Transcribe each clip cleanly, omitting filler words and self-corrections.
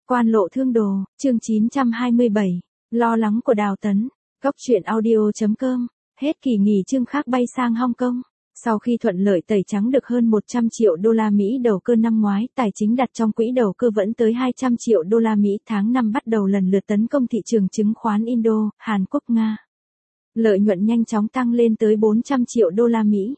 Quan lộ thương đồ, chương 927, lo lắng của Đào Tấn, Góc truyện audio.com, hết kỳ nghỉ Trương Khắc bay sang Hong Kong. Sau khi thuận lợi tẩy trắng được hơn 100 triệu đô la Mỹ đầu cơ năm ngoái, tài chính đặt trong quỹ đầu cơ vẫn tới 200 triệu đô la Mỹ, tháng 5 bắt đầu lần lượt tấn công thị trường chứng khoán Indo, Hàn Quốc, Nga. Lợi nhuận nhanh chóng tăng lên tới 400 triệu đô la Mỹ.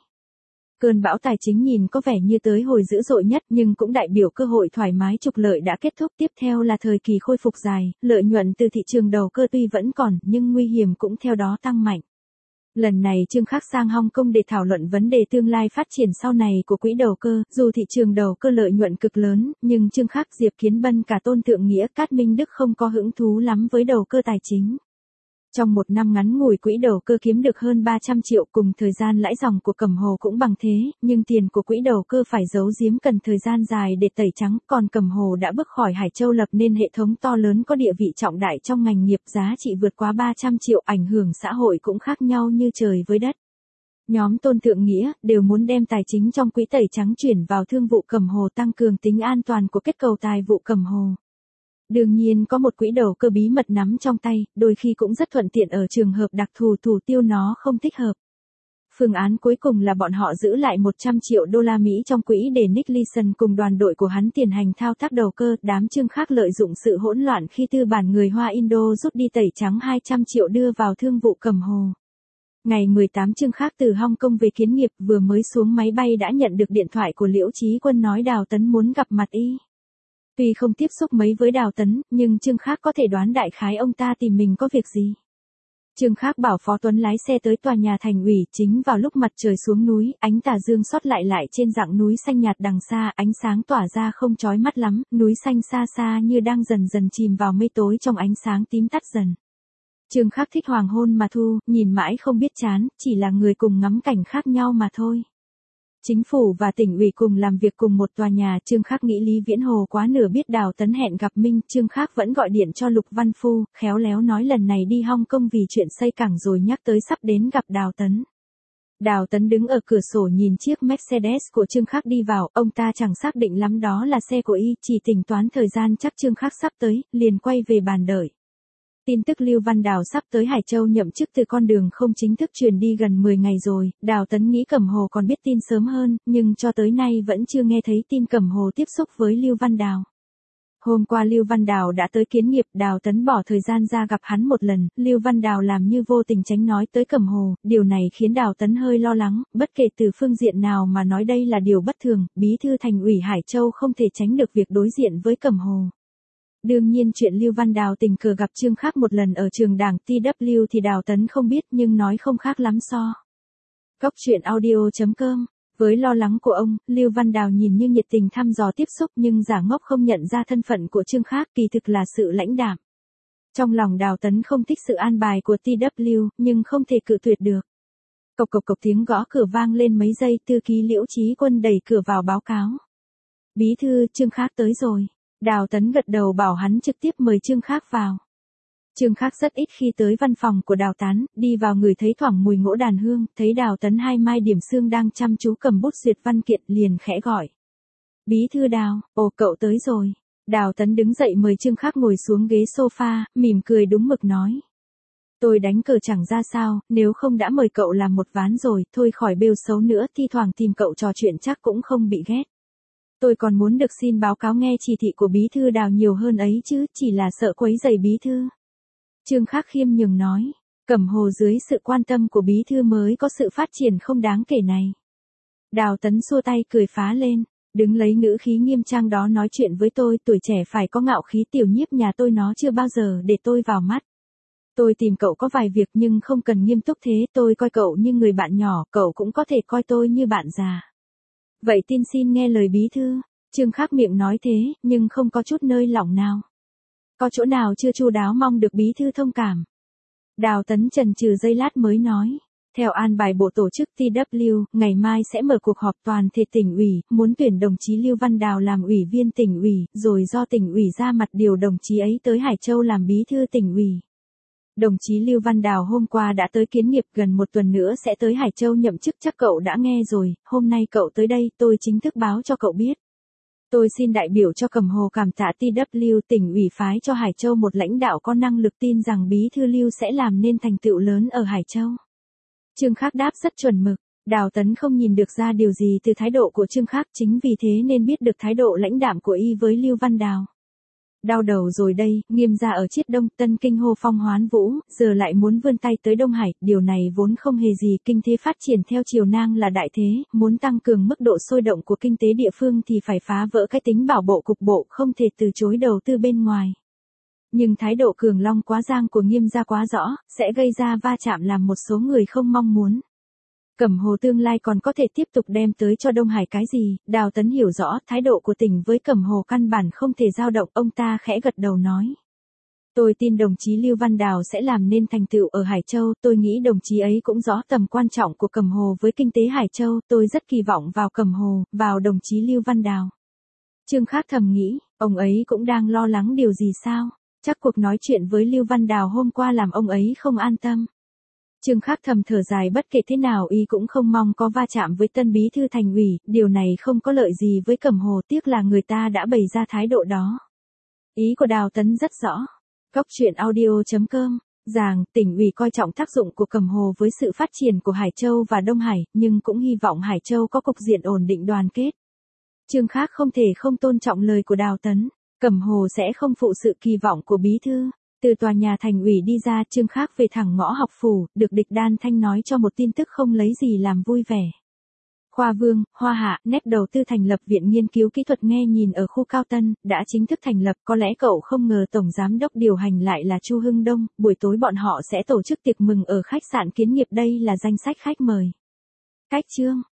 Cơn bão tài chính nhìn có vẻ như tới hồi dữ dội nhất, nhưng cũng đại biểu cơ hội thoải mái trục lợi đã kết thúc. Tiếp theo là thời kỳ khôi phục dài, lợi nhuận từ thị trường đầu cơ tuy vẫn còn, nhưng nguy hiểm cũng theo đó tăng mạnh. Lần này Trương Khắc sang Hong Kong để thảo luận vấn đề tương lai phát triển sau này của quỹ đầu cơ. Dù thị trường đầu cơ lợi nhuận cực lớn, nhưng Trương Khắc, Diệp Kiến Bân, cả Tôn Thượng Nghĩa, Cát Minh Đức không có hứng thú lắm với đầu cơ tài chính. Trong một năm ngắn ngủi quỹ đầu cơ kiếm được hơn 300 triệu, cùng thời gian lãi dòng của Cẩm Hồ cũng bằng thế, nhưng tiền của quỹ đầu cơ phải giấu giếm cần thời gian dài để tẩy trắng, còn Cẩm Hồ đã bước khỏi Hải Châu lập nên hệ thống to lớn có địa vị trọng đại trong ngành nghiệp, giá trị vượt quá 300 triệu, ảnh hưởng xã hội cũng khác nhau như trời với đất. Nhóm Tôn Thượng Nghĩa đều muốn đem tài chính trong quỹ tẩy trắng chuyển vào thương vụ Cẩm Hồ, tăng cường tính an toàn của kết cầu tài vụ Cẩm Hồ. Đương nhiên có một quỹ đầu cơ bí mật nắm trong tay, đôi khi cũng rất thuận tiện ở trường hợp đặc thù thủ tiêu nó không thích hợp. Phương án cuối cùng là bọn họ giữ lại 100 triệu đô la Mỹ trong quỹ để Nick Leeson cùng đoàn đội của hắn tiến hành thao tác đầu cơ. Đám Trương Khắc lợi dụng sự hỗn loạn khi tư bản người Hoa Indo rút đi tẩy trắng 200 triệu đưa vào thương vụ Cẩm Hồ. Ngày 18 Trương Khắc từ Hong Kong về kiến nghiệp, vừa mới xuống máy bay đã nhận được điện thoại của Liễu Chí Quân nói Đào Tấn muốn gặp mặt y. Tuy không tiếp xúc mấy với Đào Tấn, nhưng Trương Khắc có thể đoán đại khái ông ta tìm mình có việc gì. Trương Khắc bảo Phó Tuấn lái xe tới tòa nhà thành ủy. Chính vào lúc mặt trời xuống núi, ánh tà dương sót lại trên dặng núi xanh nhạt đằng xa, ánh sáng tỏa ra không chói mắt lắm, núi xanh xa xa như đang dần dần chìm vào mây tối trong ánh sáng tím tắt dần. Trương Khắc thích hoàng hôn mà thu, nhìn mãi không biết chán, chỉ là người cùng ngắm cảnh khác nhau mà thôi. Chính phủ và tỉnh ủy cùng làm việc cùng một tòa nhà. Trương Khắc nghĩ Lý Viễn Hồ quá nửa biết Đào Tấn hẹn gặp Minh. Trương Khắc vẫn gọi điện cho Lục Văn Phu, khéo léo nói lần này đi Hong Kong vì chuyện xây cảng, rồi nhắc tới sắp đến gặp Đào Tấn. Đào Tấn đứng ở cửa sổ nhìn chiếc Mercedes của Trương Khắc đi vào, ông ta chẳng xác định lắm đó là xe của y, chỉ tính toán thời gian chắc Trương Khắc sắp tới, liền quay về bàn đợi. Tin tức Lưu Văn Đào sắp tới Hải Châu nhậm chức từ con đường không chính thức truyền đi gần 10 ngày rồi. Đào Tấn nghĩ Cẩm Hồ còn biết tin sớm hơn, nhưng cho tới nay vẫn chưa nghe thấy tin Cẩm Hồ tiếp xúc với Lưu Văn Đào. Hôm qua Lưu Văn Đào đã tới kiến nghiệp, Đào Tấn bỏ thời gian ra gặp hắn một lần. Lưu Văn Đào làm như vô tình tránh nói tới Cẩm Hồ, điều này khiến Đào Tấn hơi lo lắng, bất kể từ phương diện nào mà nói đây là điều bất thường. Bí thư thành ủy Hải Châu không thể tránh được việc đối diện với Cẩm Hồ. Đương nhiên chuyện Lưu Văn Đào tình cờ gặp Trương Khắc một lần ở trường đảng TW thì Đào Tấn không biết, nhưng nói không khác lắm so. Góc truyện audio.com, với lo lắng của ông, Lưu Văn Đào nhìn như nhiệt tình thăm dò tiếp xúc nhưng giả ngốc không nhận ra thân phận của Trương Khắc, kỳ thực là sự lãnh đạm. Trong lòng Đào Tấn không thích sự an bài của TW, nhưng không thể cự tuyệt được. Cộc cộc cộc, tiếng gõ cửa vang lên mấy giây, thư ký Liễu Chí Quân đẩy cửa vào báo cáo. Bí thư, Trương Khắc tới rồi. Đào Tấn gật đầu bảo hắn trực tiếp mời Trương Khắc vào. Trương Khắc rất ít khi tới văn phòng của Đào Tấn, đi vào người thấy thoảng mùi ngỗ đàn hương, thấy Đào Tấn hai mai điểm xương đang chăm chú cầm bút duyệt văn kiện, liền khẽ gọi. Bí thư Đào, ồ cậu tới rồi. Đào Tấn đứng dậy mời Trương Khắc ngồi xuống ghế sofa, mỉm cười đúng mực nói. Tôi đánh cờ chẳng ra sao, nếu không đã mời cậu làm một ván rồi, thôi khỏi bêu xấu nữa, thi thoảng tìm cậu trò chuyện chắc cũng không bị ghét. Tôi còn muốn được xin báo cáo nghe chỉ thị của bí thư Đào nhiều hơn ấy chứ, chỉ là sợ quấy rầy bí thư. Trương Khắc khiêm nhường nói, Cẩm Hồ dưới sự quan tâm của bí thư mới có sự phát triển không đáng kể này. Đào Tấn xua tay cười phá lên, đứng lấy ngữ khí nghiêm trang đó nói chuyện với tôi, tuổi trẻ phải có ngạo khí, tiểu nhiếp nhà tôi nó chưa bao giờ để tôi vào mắt. Tôi tìm cậu có vài việc nhưng không cần nghiêm túc thế, tôi coi cậu như người bạn nhỏ, cậu cũng có thể coi tôi như bạn già. Vậy xin nghe lời bí thư. Trương Khắc miệng nói thế, nhưng không có chút nơi lỏng nào. Có chỗ nào chưa chu đáo mong được bí thư thông cảm. Đào Tấn chần chừ giây lát mới nói. Theo an bài bộ tổ chức TW, ngày mai sẽ mở cuộc họp toàn thể tỉnh ủy, muốn tuyển đồng chí Lưu Văn Đào làm ủy viên tỉnh ủy, rồi do tỉnh ủy ra mặt điều đồng chí ấy tới Hải Châu làm bí thư tỉnh ủy. Đồng chí Lưu Văn Đào hôm qua đã tới kiến nghiệp, gần một tuần nữa sẽ tới Hải Châu nhậm chức, chắc cậu đã nghe rồi, hôm nay cậu tới đây tôi chính thức báo cho cậu biết. Tôi xin đại biểu cho Cẩm Hồ cảm tạ TW tỉnh ủy phái cho Hải Châu một lãnh đạo có năng lực, tin rằng Bí thư Lưu sẽ làm nên thành tựu lớn ở Hải Châu. Trương Khắc đáp rất chuẩn mực. Đào Tấn không nhìn được ra điều gì từ thái độ của Trương Khắc, chính vì thế nên biết được thái độ lãnh đạm của y với Lưu Văn Đào. Đau đầu rồi đây, Nghiêm gia ở Chiết Đông, Tân Kinh hô phong hoán vũ, giờ lại muốn vươn tay tới Đông Hải, điều này vốn không hề gì, kinh thế phát triển theo chiều ngang là đại thế, muốn tăng cường mức độ sôi động của kinh tế địa phương thì phải phá vỡ cái tính bảo bộ cục bộ, không thể từ chối đầu tư bên ngoài. Nhưng thái độ cường long quá giang của Nghiêm gia quá rõ, sẽ gây ra va chạm làm một số người không mong muốn. Cẩm Hồ tương lai còn có thể tiếp tục đem tới cho Đông Hải cái gì, Đào Tấn hiểu rõ thái độ của tỉnh với Cẩm Hồ căn bản không thể dao động, ông ta khẽ gật đầu nói. Tôi tin đồng chí Lưu Văn Đào sẽ làm nên thành tựu ở Hải Châu, tôi nghĩ đồng chí ấy cũng rõ tầm quan trọng của Cẩm Hồ với kinh tế Hải Châu, tôi rất kỳ vọng vào Cẩm Hồ, vào đồng chí Lưu Văn Đào. Trương Khắc thầm nghĩ, ông ấy cũng đang lo lắng điều gì sao, chắc cuộc nói chuyện với Lưu Văn Đào hôm qua làm ông ấy không an tâm. Trương Khắc thầm thở dài, bất kể thế nào y cũng không mong có va chạm với tân bí thư thành ủy, điều này không có lợi gì với Cẩm Hồ, tiếc là người ta đã bày ra thái độ đó. Ý của Đào Tấn rất rõ. Cóc truyện audio.com, rằng tỉnh ủy coi trọng tác dụng của Cẩm Hồ với sự phát triển của Hải Châu và Đông Hải, nhưng cũng hy vọng Hải Châu có cục diện ổn định đoàn kết. Trương Khắc không thể không tôn trọng lời của Đào Tấn, Cẩm Hồ sẽ không phụ sự kỳ vọng của bí thư. Từ tòa nhà thành ủy đi ra, Trương Khắc về thẳng ngõ học phủ, được Địch Đan Thanh nói cho một tin tức không lấy gì làm vui vẻ. Khoa Vương, Hoa Hạ, nét đầu tư thành lập Viện Nghiên cứu Kỹ thuật nghe nhìn ở khu Cao Tân, đã chính thức thành lập, có lẽ cậu không ngờ Tổng Giám đốc điều hành lại là Chu Hưng Đông, buổi tối bọn họ sẽ tổ chức tiệc mừng ở khách sạn Kiến Nghiệp, đây là danh sách khách mời. Cách chương.